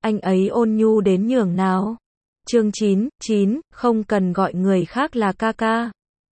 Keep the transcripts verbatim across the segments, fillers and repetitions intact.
anh ấy ôn nhu đến nhường nào. Chương chín, chín, không cần gọi người khác là ca ca.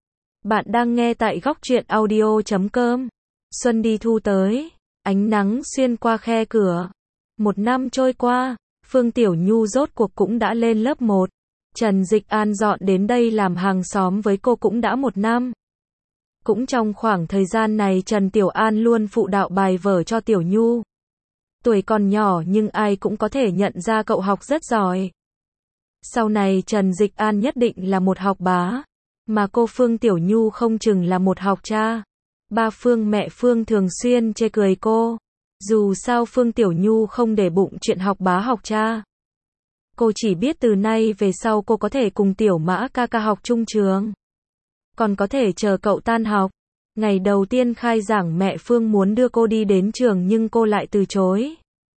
Bạn đang nghe tại góc truyện audio chấm com. Xuân đi thu tới, ánh nắng xuyên qua khe cửa. Một năm trôi qua, Phương Tiểu Nhu rốt cuộc cũng đã lên lớp một. Trần Dịch An dọn đến đây làm hàng xóm với cô cũng đã một năm. Cũng trong khoảng thời gian này Trần Tiểu An luôn phụ đạo bài vở cho Tiểu Nhu. Tuổi còn nhỏ nhưng ai cũng có thể nhận ra cậu học rất giỏi. Sau này Trần Dịch An nhất định là một học bá, mà cô Phương Tiểu Nhu không chừng là một học cha. Ba Phương mẹ Phương thường xuyên chê cười cô. Dù sao Phương Tiểu Nhu không để bụng chuyện học bá học cha. Cô chỉ biết từ nay về sau cô có thể cùng Tiểu Mã ca ca học chung trường. Còn có thể chờ cậu tan học. Ngày đầu tiên khai giảng mẹ Phương muốn đưa cô đi đến trường nhưng cô lại từ chối.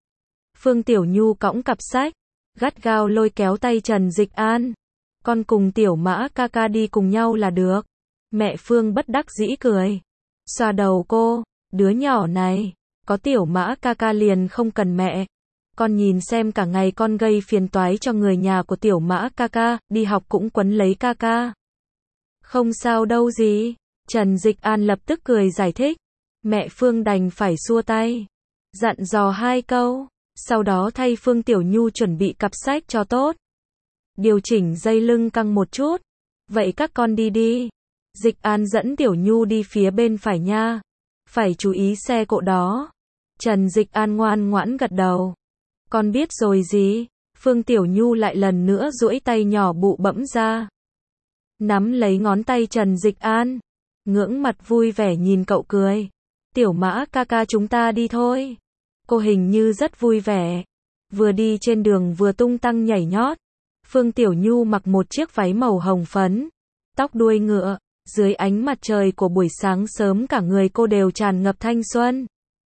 Phương Tiểu Nhu cõng cặp sách, gắt gao lôi kéo tay Trần Dịch An. Con cùng Tiểu Mã ca ca đi cùng nhau là được. Mẹ Phương bất đắc dĩ cười. Xoa đầu cô, đứa nhỏ này, có Tiểu Mã ca ca liền không cần mẹ. Con nhìn xem cả ngày con gây phiền toái cho người nhà của Tiểu Mã ca ca, đi học cũng quấn lấy ca ca. Không sao đâu gì. Trần Dịch An lập tức cười giải thích. Mẹ Phương đành phải xua tay, dặn dò hai câu, sau đó thay Phương Tiểu Nhu chuẩn bị cặp sách cho tốt. Điều chỉnh dây lưng căng một chút. Vậy các con đi đi. Dịch An dẫn Tiểu Nhu đi phía bên phải nha. Phải chú ý xe cộ đó. Trần Dịch An ngoan ngoãn gật đầu. Con biết rồi gì. Phương Tiểu Nhu lại lần nữa duỗi tay nhỏ bụ bẫm ra, nắm lấy ngón tay Trần Dịch An, ngưỡng mặt vui vẻ nhìn cậu cười. Tiểu Mã ca ca chúng ta đi thôi. Cô hình như rất vui vẻ. Vừa đi trên đường vừa tung tăng nhảy nhót. Phương Tiểu Nhu mặc một chiếc váy màu hồng phấn, tóc đuôi ngựa, dưới ánh mặt trời của buổi sáng sớm cả người cô đều tràn ngập thanh xuân.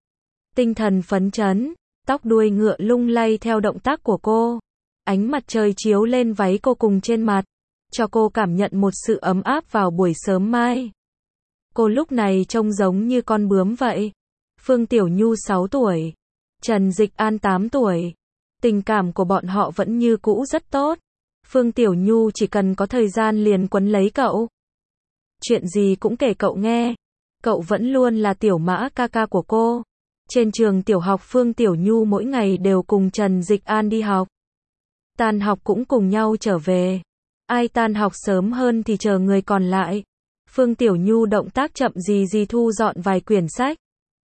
Tinh thần phấn chấn, tóc đuôi ngựa lung lay theo động tác của cô. Ánh mặt trời chiếu lên váy cô cùng trên mặt, cho cô cảm nhận một sự ấm áp vào buổi sớm mai. Cô lúc này trông giống như con bướm vậy. Phương Tiểu Nhu sáu tuổi, Trần Dịch An tám tuổi. Tình cảm của bọn họ vẫn như cũ rất tốt. Phương Tiểu Nhu chỉ cần có thời gian liền quấn lấy cậu. Chuyện gì cũng kể cậu nghe. Cậu vẫn luôn là Tiểu Mã ca ca của cô. Trên trường tiểu học Phương Tiểu Nhu mỗi ngày đều cùng Trần Dịch An đi học. Tan học cũng cùng nhau trở về. Ai tan học sớm hơn thì chờ người còn lại. Phương Tiểu Nhu động tác chậm gì gì thu dọn vài quyển sách.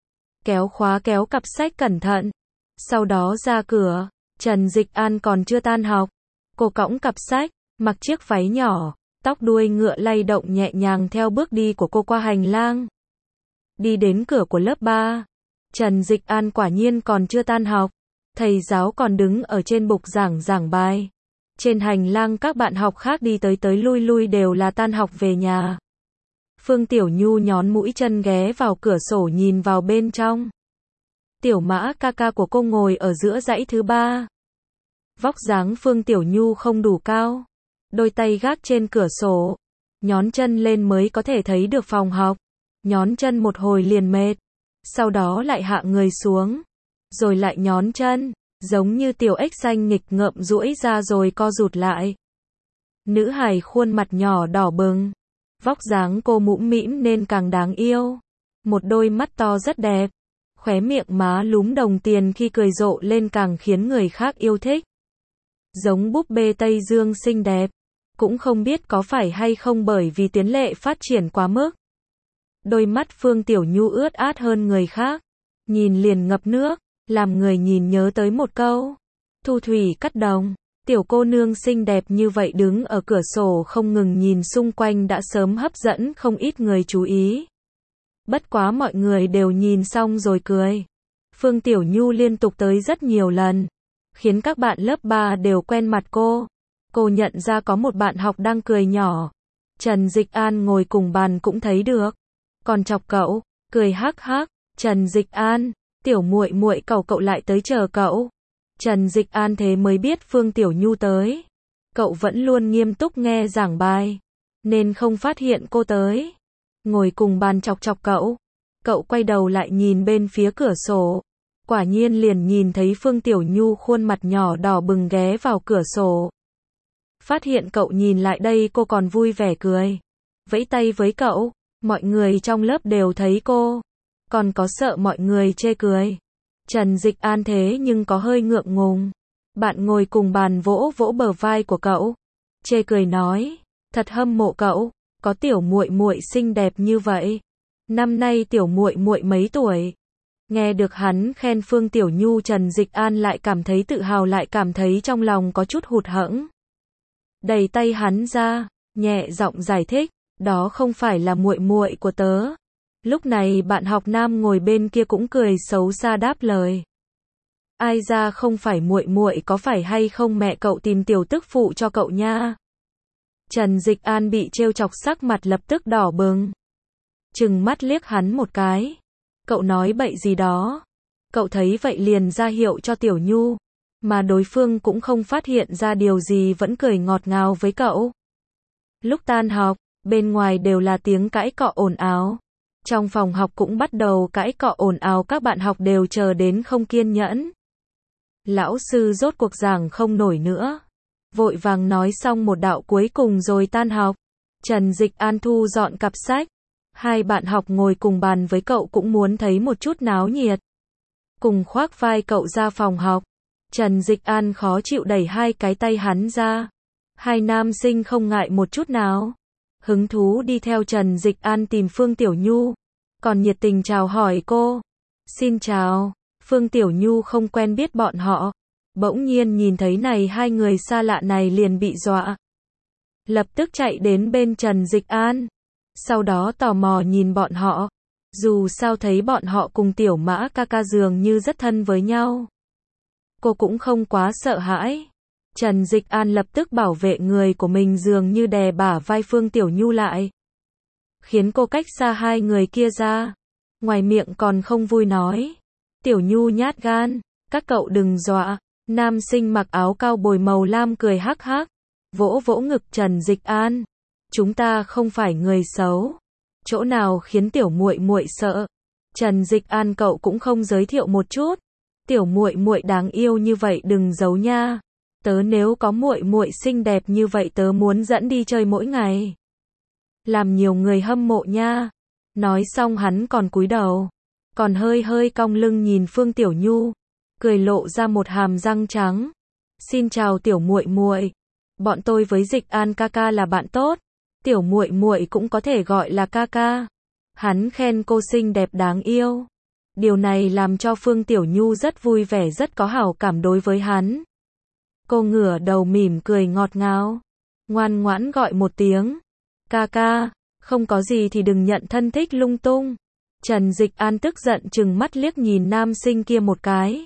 Kéo khóa kéo cặp sách cẩn thận. Sau đó ra cửa. Trần Dịch An còn chưa tan học. Cô cõng cặp sách, mặc chiếc váy nhỏ, tóc đuôi ngựa lay động nhẹ nhàng theo bước đi của cô qua hành lang. Đi đến cửa của lớp ba. Trần Dịch An quả nhiên còn chưa tan học. Thầy giáo còn đứng ở trên bục giảng giảng bài. Trên hành lang các bạn học khác đi tới tới lui lui đều là tan học về nhà. Phương Tiểu Nhu nhón mũi chân ghé vào cửa sổ nhìn vào bên trong. Tiểu Mã ca ca của cô ngồi ở giữa dãy thứ ba. Vóc dáng Phương Tiểu Nhu không đủ cao. Đôi tay gác trên cửa sổ. Nhón chân lên mới có thể thấy được phòng học. Nhón chân một hồi liền mệt. Sau đó lại hạ người xuống. Rồi lại nhón chân. Giống như tiểu ếch xanh nghịch ngợm duỗi ra rồi co rụt lại. Nữ hài khuôn mặt nhỏ đỏ bừng. Vóc dáng cô mũm mĩm nên càng đáng yêu. Một đôi mắt to rất đẹp. Khóe miệng má lúm đồng tiền khi cười rộ lên càng khiến người khác yêu thích. Giống búp bê Tây Dương xinh đẹp. Cũng không biết có phải hay không bởi vì Tiến Lệ phát triển quá mức. Đôi mắt Phương Tiểu Nhu ướt át hơn người khác. Nhìn liền ngập nước. Làm người nhìn nhớ tới một câu. Thu thủy cắt đồng. Tiểu cô nương xinh đẹp như vậy đứng ở cửa sổ không ngừng nhìn xung quanh đã sớm hấp dẫn không ít người chú ý. Bất quá mọi người đều nhìn xong rồi cười. Phương Tiểu Nhu liên tục tới rất nhiều lần, khiến các bạn lớp ba đều quen mặt cô. Cô nhận ra có một bạn học đang cười nhỏ. Trần Dịch An ngồi cùng bàn cũng thấy được. Còn chọc cậu, cười hắc hắc. Trần Dịch An, tiểu muội muội cậu cậu lại tới chờ cậu. Trần Dịch An thế mới biết Phương Tiểu Nhu tới. Cậu vẫn luôn nghiêm túc nghe giảng bài, nên không phát hiện cô tới. Ngồi cùng bàn chọc chọc cậu. Cậu quay đầu lại nhìn bên phía cửa sổ. quả nhiên liền nhìn thấy Phương Tiểu Nhu khuôn mặt nhỏ đỏ bừng ghé vào cửa sổ. Phát hiện cậu nhìn lại đây cô còn vui vẻ cười, vẫy tay với cậu, mọi người trong lớp đều thấy cô, còn có sợ mọi người chê cười. Trần Dịch An thế nhưng có hơi ngượng ngùng. Bạn ngồi cùng bàn vỗ vỗ bờ vai của cậu, chê cười nói, thật hâm mộ cậu, có tiểu muội muội xinh đẹp như vậy. Năm nay tiểu muội muội mấy tuổi? Nghe được hắn khen Phương Tiểu Nhu, Trần Dịch An lại cảm thấy tự hào lại cảm thấy trong lòng có chút hụt hẫng. Đẩy tay hắn ra, nhẹ giọng giải thích, đó không phải là muội muội của tớ. Lúc này bạn học nam ngồi bên kia cũng cười xấu xa đáp lời. Ai ra không phải muội muội, có phải hay không mẹ cậu tìm tiểu tức phụ cho cậu nha? Trần Dịch An bị trêu chọc sắc mặt lập tức đỏ bừng. Trừng mắt liếc hắn một cái. Cậu nói bậy gì đó? Cậu thấy vậy liền ra hiệu cho Tiểu Nhu, mà đối phương cũng không phát hiện ra điều gì vẫn cười ngọt ngào với cậu. Lúc tan học, bên ngoài đều là tiếng cãi cọ ồn ào. Trong phòng học cũng bắt đầu cãi cọ ồn ào, các bạn học đều chờ đến không kiên nhẫn. Lão sư rốt cuộc giảng không nổi nữa, vội vàng nói xong một đạo cuối cùng rồi tan học. Trần Dịch An thu dọn cặp sách. Hai bạn học ngồi cùng bàn với cậu cũng muốn thấy một chút náo nhiệt, cùng khoác vai cậu ra phòng học. Trần Dịch An khó chịu đẩy hai cái tay hắn ra. Hai nam sinh không ngại một chút nào, hứng thú đi theo Trần Dịch An tìm Phương Tiểu Nhu, còn nhiệt tình chào hỏi cô. Xin chào. Phương Tiểu Nhu không quen biết bọn họ, bỗng nhiên nhìn thấy này hai người xa lạ này liền bị dọa. Lập tức chạy đến bên Trần Dịch An, sau đó tò mò nhìn bọn họ. Dù sao thấy bọn họ cùng Tiểu Mã ca ca dường như rất thân với nhau, cô cũng không quá sợ hãi. Trần Dịch An lập tức bảo vệ người của mình, dường như đè bả vai Phương Tiểu Nhu lại, khiến cô cách xa hai người kia ra. Ngoài miệng còn không vui nói, Tiểu Nhu nhát gan, các cậu đừng dọa. Nam sinh mặc áo cao bồi màu lam cười hắc hắc, vỗ vỗ ngực Trần Dịch An. Chúng ta không phải người xấu, chỗ nào khiến tiểu muội muội sợ? Trần Dịch An, cậu cũng không giới thiệu một chút. Tiểu muội muội đáng yêu như vậy đừng giấu nha. Tớ nếu có muội muội xinh đẹp như vậy tớ muốn dẫn đi chơi mỗi ngày, làm nhiều người hâm mộ nha. Nói xong hắn còn cúi đầu, còn hơi hơi cong lưng nhìn Phương Tiểu Nhu, cười lộ ra một hàm răng trắng. Xin chào tiểu muội muội, bọn tôi với Dịch An ca ca là bạn tốt, tiểu muội muội cũng có thể gọi là ca ca. Hắn khen cô xinh đẹp đáng yêu. Điều này làm cho Phương Tiểu Nhu rất vui vẻ, rất có hảo cảm đối với hắn. Cô ngửa đầu mỉm cười ngọt ngào, ngoan ngoãn gọi một tiếng ca ca. Không có gì thì đừng nhận thân thích lung tung. Trần Dịch An tức giận chừng mắt liếc nhìn nam sinh kia một cái,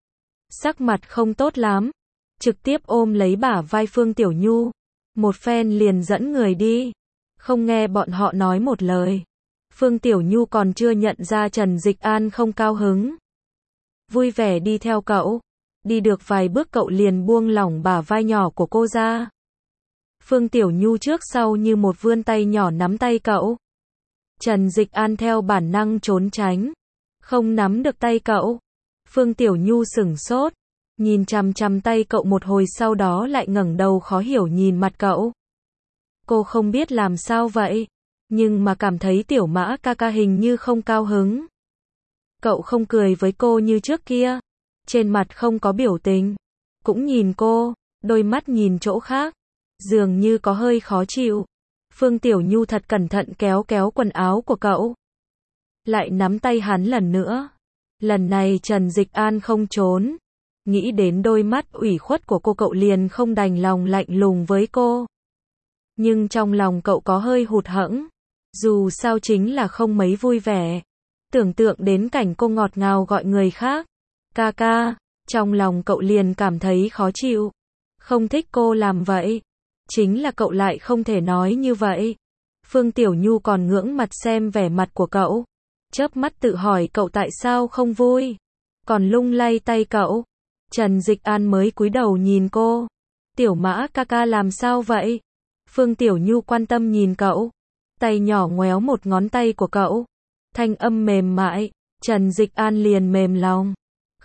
sắc mặt không tốt lắm, trực tiếp ôm lấy bả vai Phương Tiểu Nhu, một phen liền dẫn người đi, không nghe bọn họ nói một lời. Phương Tiểu Nhu còn chưa nhận ra Trần Dịch An không cao hứng, vui vẻ đi theo cậu. Đi được vài bước cậu liền buông lỏng bả vai nhỏ của cô ra. Phương Tiểu Nhu trước sau như một vươn tay nhỏ nắm tay cậu. Trần Dịch An theo bản năng trốn tránh, không nắm được tay cậu. Phương Tiểu Nhu sửng sốt, nhìn chằm chằm tay cậu một hồi, sau đó lại ngẩng đầu khó hiểu nhìn mặt cậu. Cô không biết làm sao vậy, nhưng mà cảm thấy Tiểu Mã ca ca hình như không cao hứng. Cậu không cười với cô như trước kia, trên mặt không có biểu tình, cũng nhìn cô, đôi mắt nhìn chỗ khác, dường như có hơi khó chịu. Phương Tiểu Nhu thật cẩn thận kéo kéo quần áo của cậu, lại nắm tay hắn lần nữa. Lần này Trần Dịch An không trốn, nghĩ đến đôi mắt ủy khuất của cô cậu liền không đành lòng lạnh lùng với cô. Nhưng trong lòng cậu có hơi hụt hẫng, dù sao chính là không mấy vui vẻ. Tưởng tượng đến cảnh cô ngọt ngào gọi người khác ca ca, trong lòng cậu liền cảm thấy khó chịu, không thích cô làm vậy. Chính là cậu lại không thể nói như vậy. Phương Tiểu Nhu còn ngưỡng mặt xem vẻ mặt của cậu, chớp mắt tự hỏi cậu tại sao không vui, còn lung lay tay cậu. Trần Dịch An mới cúi đầu nhìn cô. Tiểu Mã ca ca làm sao vậy? Phương Tiểu Nhu quan tâm nhìn cậu, tay nhỏ ngoéo một ngón tay của cậu, thanh âm mềm mại. Trần Dịch An liền mềm lòng,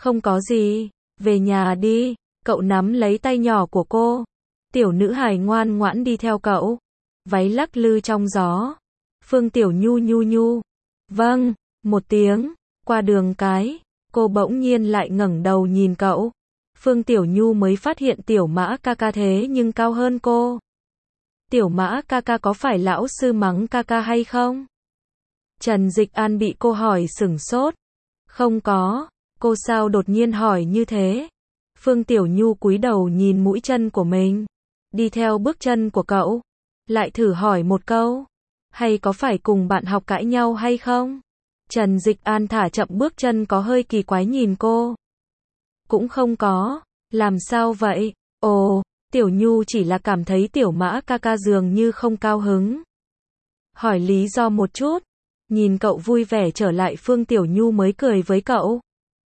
Không có gì, về nhà đi. Cậu nắm lấy tay nhỏ của cô. Tiểu nữ hài ngoan ngoãn đi theo cậu. Váy lắc lư trong gió. Phương Tiểu Nhu nhu nhu. Vâng, một tiếng. Qua đường cái, cô bỗng nhiên lại ngẩng đầu nhìn cậu. Phương Tiểu Nhu mới phát hiện Tiểu Mã ca ca thế nhưng cao hơn cô. Tiểu Mã ca ca có phải lão sư mắng ca ca hay không? Trần Dịch An bị cô hỏi sửng sốt. Không có, cô sao đột nhiên hỏi như thế? Phương Tiểu Nhu cúi đầu nhìn mũi chân của mình, đi theo bước chân của cậu, lại thử hỏi một câu, hay có phải cùng bạn học cãi nhau hay không? Trần Dịch An thả chậm bước chân có hơi kỳ quái nhìn cô. Cũng không có, làm sao vậy? Ồ, Tiểu Nhu chỉ là cảm thấy Tiểu Mã ca ca dường như không cao hứng. Hỏi lý do một chút, nhìn cậu vui vẻ trở lại Phương Tiểu Nhu mới cười với cậu.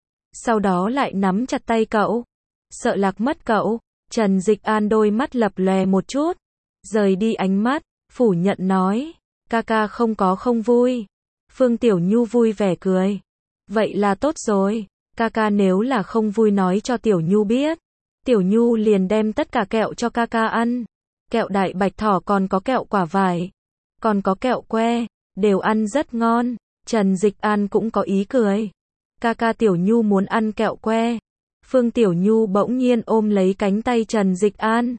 Sau đó lại nắm chặt tay cậu, sợ lạc mất cậu. Trần Dịch An đôi mắt lập lòe một chút, rời đi ánh mắt, phủ nhận nói, ca ca không có không vui. Phương Tiểu Nhu vui vẻ cười. Vậy là tốt rồi, ca ca nếu là không vui nói cho Tiểu Nhu biết. Tiểu Nhu liền đem tất cả kẹo cho ca ca ăn. Kẹo đại bạch thỏ còn có kẹo quả vải, còn có kẹo que, đều ăn rất ngon. Trần Dịch An cũng có ý cười. Ca ca Tiểu Nhu muốn ăn kẹo que. Phương Tiểu Nhu bỗng nhiên ôm lấy cánh tay Trần Dịch An,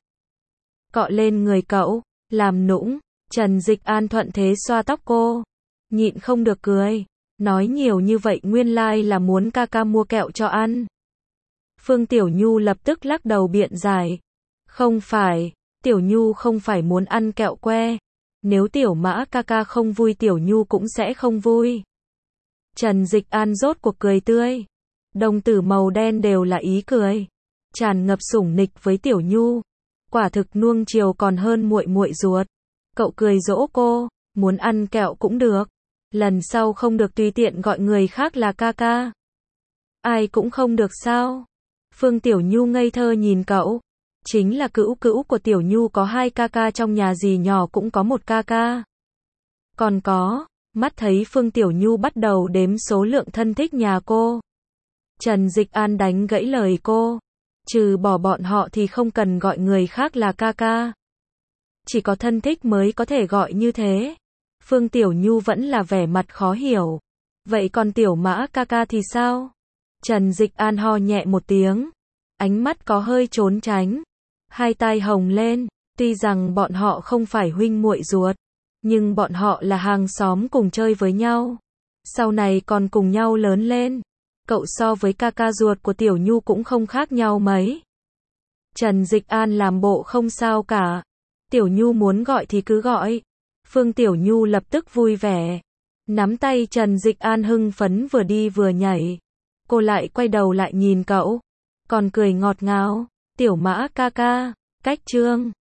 cọ lên người cậu, làm nũng. Trần Dịch An thuận thế xoa tóc cô, nhịn không được cười, nói nhiều như vậy nguyên lai là muốn ca ca mua kẹo cho ăn. Phương Tiểu Nhu lập tức lắc đầu biện giải, không phải, Tiểu Nhu không phải muốn ăn kẹo que, nếu Tiểu Mã ca ca không vui Tiểu Nhu cũng sẽ không vui. Trần Dịch An rốt cuộc cười tươi, đồng tử màu đen đều là ý cười, tràn ngập sủng nịch với Tiểu Nhu, quả thực nuông chiều còn hơn muội muội ruột. Cậu cười dỗ cô, muốn ăn kẹo cũng được, lần sau không được tùy tiện gọi người khác là ca ca. Ai cũng không được sao? Phương Tiểu Nhu ngây thơ nhìn cậu, chính là cữu cữu của Tiểu Nhu có hai ca ca, trong nhà gì nhỏ cũng có một ca ca. Còn có, mắt thấy Phương Tiểu Nhu bắt đầu đếm số lượng thân thích nhà cô. Trần Dịch An đánh gãy lời cô, trừ bỏ bọn họ thì không cần gọi người khác là ca ca. Chỉ có thân thích mới có thể gọi như thế. Phương Tiểu Nhu vẫn là vẻ mặt khó hiểu. Vậy còn Tiểu Mã ca ca thì sao? Trần Dịch An ho nhẹ một tiếng, ánh mắt có hơi trốn tránh, hai tai hồng lên, tuy rằng bọn họ không phải huynh muội ruột, nhưng bọn họ là hàng xóm cùng chơi với nhau, sau này còn cùng nhau lớn lên. Cậu so với ca ca ruột của Tiểu Nhu cũng không khác nhau mấy. Trần Dịch An làm bộ không sao cả. Tiểu Nhu muốn gọi thì cứ gọi. Phương Tiểu Nhu lập tức vui vẻ, nắm tay Trần Dịch An hưng phấn vừa đi vừa nhảy. Cô lại quay đầu lại nhìn cậu, còn cười ngọt ngào, Tiểu Mã ca ca, cách chương.